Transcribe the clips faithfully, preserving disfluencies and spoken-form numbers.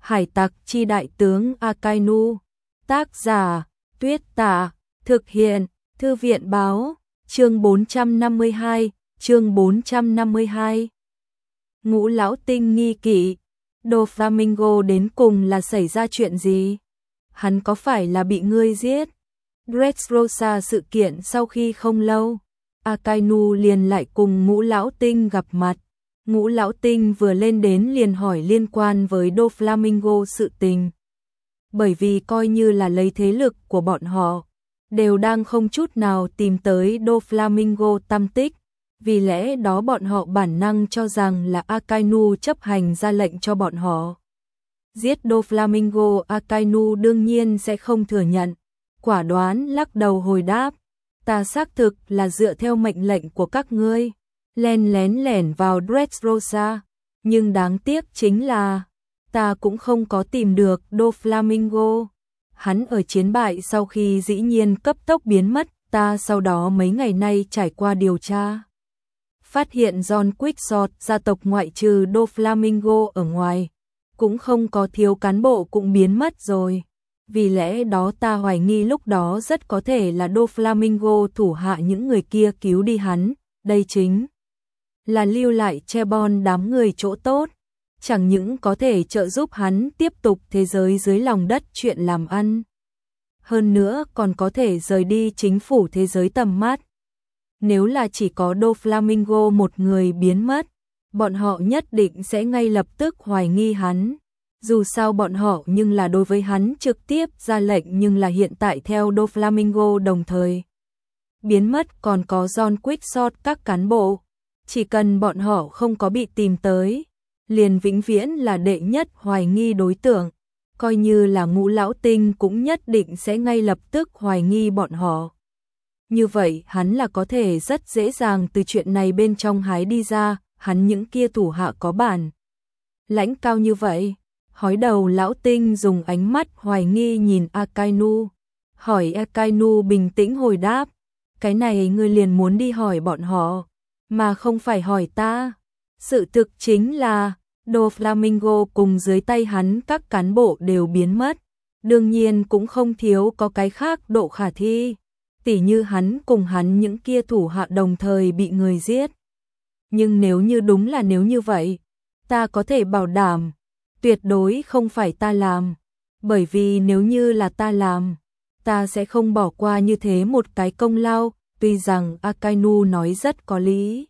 Hải tặc chi đại tướng Akainu. Tác giả, Tuyết Tả. Thực hiện, Thư viện báo. Chương bốn trăm năm mươi hai, chương bốn trăm năm mươi hai. Ngũ lão tinh nghi kỵ. Doflamingo đến cùng là xảy ra chuyện gì? Hắn có phải là bị ngươi giết? Dressrosa sự kiện sau khi không lâu, Akainu liền lại cùng ngũ lão tinh gặp mặt. Ngũ lão tinh vừa lên đến liền hỏi liên quan với Doflamingo sự tình. Bởi vì coi như là lấy thế lực của bọn họ, đều đang không chút nào tìm tới Doflamingo tăm tích. Vì lẽ đó bọn họ bản năng cho rằng là Akainu chấp hành ra lệnh cho bọn họ giết Doflamingo. Akainu đương nhiên sẽ không thừa nhận, quả đoán lắc đầu hồi đáp, ta xác thực là dựa theo mệnh lệnh của các ngươi, len lén lẻn vào Dressrosa, nhưng đáng tiếc chính là ta cũng không có tìm được Doflamingo. Hắn ở chiến bại sau khi dĩ nhiên cấp tốc biến mất. Ta sau đó mấy ngày nay trải qua điều tra, phát hiện John Quickshot gia tộc ngoại trừ Doflamingo ở ngoài, cũng không có thiếu cán bộ cũng biến mất rồi. Vì lẽ đó ta hoài nghi lúc đó rất có thể là Doflamingo thủ hạ những người kia cứu đi hắn. Đây chính là lưu lại Chebon đám người chỗ tốt, chẳng những có thể trợ giúp hắn tiếp tục thế giới dưới lòng đất chuyện làm ăn, hơn nữa còn có thể rời đi chính phủ thế giới tầm mắt. Nếu là chỉ có Doflamingo một người biến mất, bọn họ nhất định sẽ ngay lập tức hoài nghi hắn. Dù sao bọn họ nhưng là đối với hắn trực tiếp ra lệnh, nhưng là hiện tại theo Doflamingo đồng thời biến mất còn có John Quickshot các cán bộ. Chỉ cần bọn họ không có bị tìm tới, liền vĩnh viễn là đệ nhất hoài nghi đối tượng. Coi như là ngũ lão tinh cũng nhất định sẽ ngay lập tức hoài nghi bọn họ. Như vậy hắn là có thể rất dễ dàng từ chuyện này bên trong hái đi ra, hắn những kia thủ hạ có bản lãnh cao như vậy. Hói đầu lão tinh dùng ánh mắt hoài nghi nhìn Akainu, hỏi Akainu bình tĩnh hồi đáp, cái này ngươi liền muốn đi hỏi bọn họ, mà không phải hỏi ta. Sự thực chính là Doflamingo cùng dưới tay hắn các cán bộ đều biến mất, đương nhiên cũng không thiếu có cái khác độ khả thi, tỉ như hắn cùng hắn những kia thủ hạ đồng thời bị người giết. Nhưng nếu như đúng là nếu như vậy, ta có thể bảo đảm, tuyệt đối không phải ta làm, bởi vì nếu như là ta làm, ta sẽ không bỏ qua như thế một cái công lao. Tuy rằng Akainu nói rất có lý,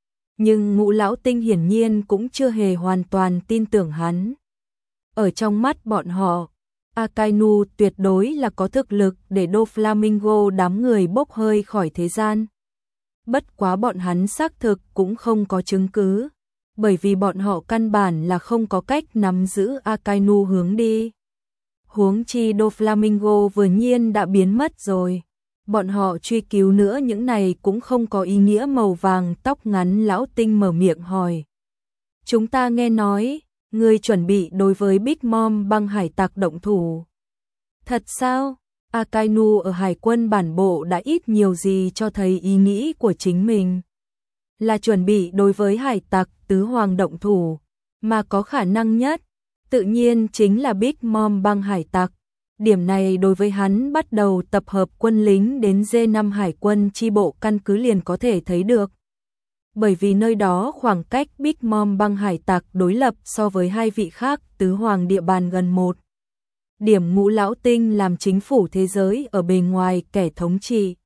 nhưng ngũ lão tinh hiển nhiên cũng chưa hề hoàn toàn tin tưởng hắn. Ở trong mắt bọn họ, Akainu tuyệt đối là có thực lực để Doflamingo đám người bốc hơi khỏi thế gian. Bất quá bọn hắn xác thực cũng không có chứng cứ, bởi vì bọn họ căn bản là không có cách nắm giữ Akainu hướng đi. Huống chi Doflamingo vừa nhiên đã biến mất rồi, bọn họ truy cứu nữa những này cũng không có ý nghĩa. Màu vàng tóc ngắn lão tinh mở miệng hỏi, chúng ta nghe nói ngươi chuẩn bị đối với Big Mom băng hải tặc động thủ. Thật sao? Akainu ở hải quân bản bộ đã ít nhiều gì cho thấy ý nghĩ của chính mình, là chuẩn bị đối với hải tặc tứ hoàng động thủ, mà có khả năng nhất tự nhiên chính là Big Mom băng hải tặc. Điểm này đối với hắn bắt đầu tập hợp quân lính đến D năm hải quân chi bộ căn cứ liền có thể thấy được. Bởi vì nơi đó khoảng cách Big Mom băng hải tặc đối lập so với hai vị khác tứ hoàng địa bàn gần một. Điểm ngũ lão tinh làm chính phủ thế giới ở bề ngoài kẻ thống trị,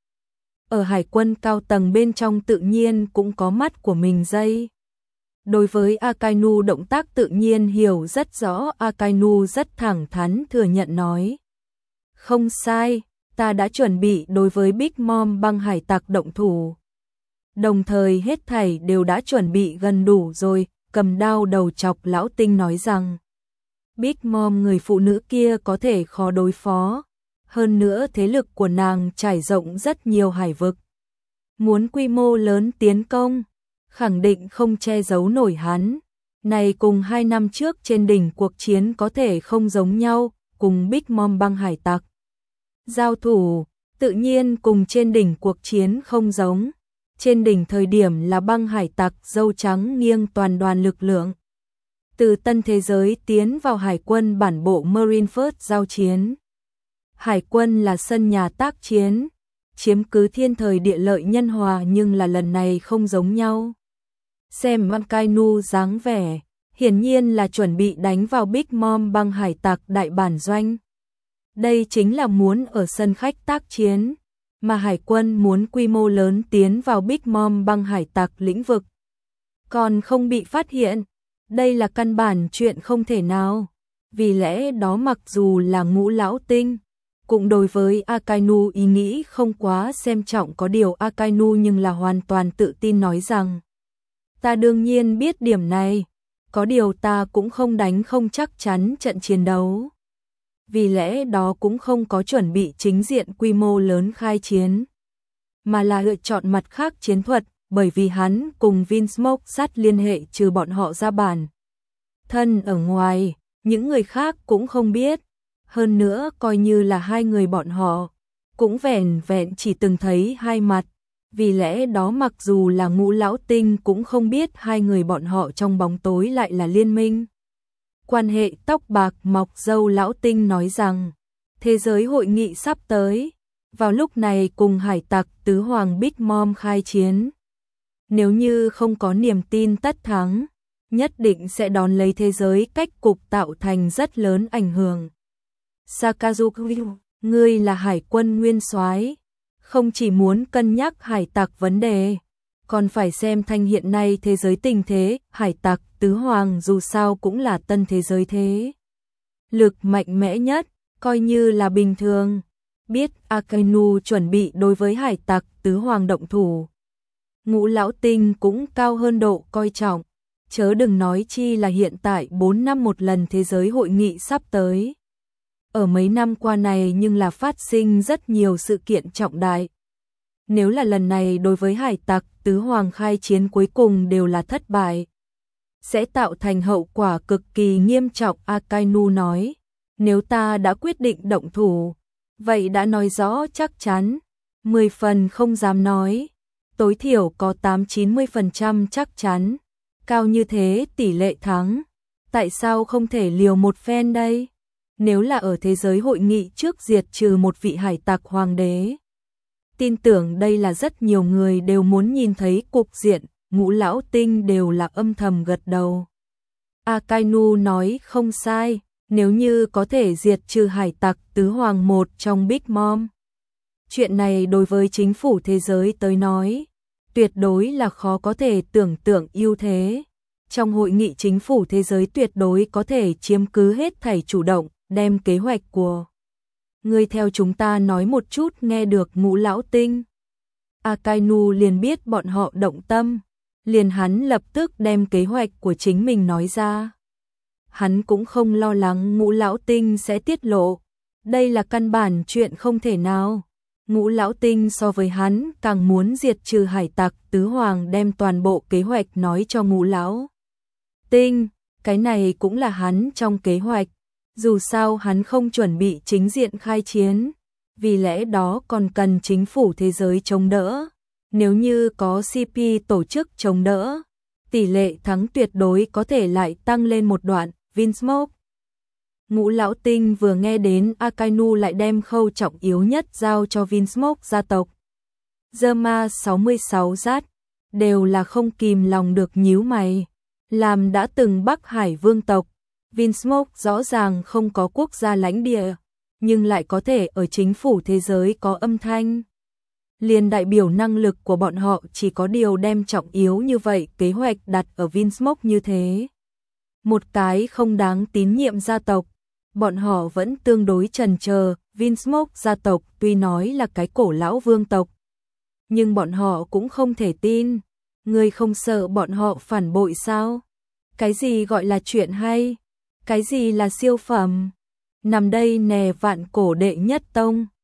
ở hải quân cao tầng bên trong tự nhiên cũng có mắt của mình dây. Đối với Akainu động tác tự nhiên hiểu rất rõ. Akainu rất thẳng thắn thừa nhận nói, không sai, ta đã chuẩn bị đối với Big Mom băng hải tặc động thủ. Đồng thời hết thảy đều đã chuẩn bị gần đủ rồi. Cầm đao đầu chọc lão tinh nói rằng, Big Mom người phụ nữ kia có thể khó đối phó, hơn nữa thế lực của nàng trải rộng rất nhiều hải vực, muốn quy mô lớn tiến công, khẳng định không che giấu nổi hắn. Này cùng hai năm trước trên đỉnh cuộc chiến có thể không giống nhau, cùng Big Mom băng hải tặc giao thủ, tự nhiên cùng trên đỉnh cuộc chiến không giống. Trên đỉnh thời điểm là băng hải tặc dâu trắng nghiêng toàn đoàn lực lượng, từ tân thế giới tiến vào hải quân bản bộ Marineford giao chiến. Hải quân là sân nhà tác chiến, chiếm cứ thiên thời địa lợi nhân hòa, nhưng là lần này không giống nhau. Xem Akainu dáng vẻ, hiển nhiên là chuẩn bị đánh vào Big Mom băng hải tặc đại bản doanh. Đây chính là muốn ở sân khách tác chiến, mà hải quân muốn quy mô lớn tiến vào Big Mom băng hải tặc lĩnh vực. Còn không bị phát hiện, đây là căn bản chuyện không thể nào. Vì lẽ đó mặc dù là Ngũ Lão Tinh, cũng đối với Akainu ý nghĩ không quá xem trọng, có điều Akainu nhưng là hoàn toàn tự tin nói rằng ta đương nhiên biết điểm này, có điều ta cũng không đánh không chắc chắn trận chiến đấu. Vì lẽ đó cũng không có chuẩn bị chính diện quy mô lớn khai chiến, mà là lựa chọn mặt khác chiến thuật, bởi vì hắn cùng Vinsmoke sát liên hệ trừ bọn họ ra bản thân ở ngoài, những người khác cũng không biết. Hơn nữa coi như là hai người bọn họ, cũng vẻn vẹn chỉ từng thấy hai mặt. Vì lẽ đó mặc dù là Ngũ Lão Tinh cũng không biết hai người bọn họ trong bóng tối lại là liên minh. Quan hệ tóc bạc mọc râu Lão Tinh nói rằng, thế giới hội nghị sắp tới, vào lúc này cùng hải tặc tứ hoàng Big Mom khai chiến. Nếu như không có niềm tin tất thắng, nhất định sẽ đón lấy thế giới cách cục tạo thành rất lớn ảnh hưởng. Sakazuki, ngươi là hải quân nguyên soái, không chỉ muốn cân nhắc hải tặc vấn đề, còn phải xem thanh hiện nay thế giới tình thế, hải tặc tứ hoàng dù sao cũng là tân thế giới thế. Lực mạnh mẽ nhất, coi như là bình thường. Biết Akainu chuẩn bị đối với hải tặc tứ hoàng động thủ. Ngũ Lão Tinh cũng cao hơn độ coi trọng, chớ đừng nói chi là hiện tại bốn năm một lần thế giới hội nghị sắp tới. Ở mấy năm qua này nhưng là phát sinh rất nhiều sự kiện trọng đại. Nếu là lần này đối với hải tặc tứ hoàng khai chiến cuối cùng đều là thất bại, sẽ tạo thành hậu quả cực kỳ nghiêm trọng. Akainu nói, nếu ta đã quyết định động thủ, vậy đã nói rõ chắc chắn, mười phần không dám nói, tối thiểu có tám chín mươi phần trăm chắc chắn, cao như thế tỷ lệ thắng, tại sao không thể liều một phen đây? Nếu là ở thế giới hội nghị trước diệt trừ một vị hải tặc hoàng đế, tin tưởng đây là rất nhiều người đều muốn nhìn thấy cục diện. Ngũ Lão Tinh đều là âm thầm gật đầu. Akainu nói không sai, nếu như có thể diệt trừ hải tặc tứ hoàng một trong Big Mom, chuyện này đối với chính phủ thế giới tới nói, tuyệt đối là khó có thể tưởng tượng ưu thế. Trong hội nghị chính phủ thế giới tuyệt đối có thể chiếm cứ hết thảy chủ động, đem kế hoạch của người theo chúng ta nói một chút. Nghe được Ngũ Lão Tinh, Akainu liền biết bọn họ động tâm, liền hắn lập tức đem kế hoạch của chính mình nói ra. Hắn cũng không lo lắng Ngũ Lão Tinh sẽ tiết lộ, đây là căn bản chuyện không thể nào. Ngũ Lão Tinh so với hắn càng muốn diệt trừ hải tặc tứ hoàng, đem toàn bộ kế hoạch nói cho Ngũ Lão Tinh, cái này cũng là hắn trong kế hoạch. Dù sao hắn không chuẩn bị chính diện khai chiến, vì lẽ đó còn cần chính phủ thế giới chống đỡ. Nếu như có xê pê tổ chức chống đỡ, tỷ lệ thắng tuyệt đối có thể lại tăng lên một đoạn. Vinsmoke, Ngũ Lão Tinh vừa nghe đến Akainu lại đem khâu trọng yếu nhất giao cho Vinsmoke gia tộc. Zerma sáu mươi sáu Zat đều là không kìm lòng được nhíu mày. Làm đã từng Bắc Hải vương tộc, Vinsmoke rõ ràng không có quốc gia lãnh địa, nhưng lại có thể ở chính phủ thế giới có âm thanh. Liền đại biểu năng lực của bọn họ, chỉ có điều đem trọng yếu như vậy kế hoạch đặt ở Vinsmoke như thế. Một cái không đáng tín nhiệm gia tộc, bọn họ vẫn tương đối chần chờ. Vinsmoke gia tộc tuy nói là cái cổ lão vương tộc, nhưng bọn họ cũng không thể tin. Người không sợ bọn họ phản bội sao? Cái gì gọi là chuyện hay? Cái gì là siêu phẩm? Nằm đây nè vạn cổ đệ nhất tông.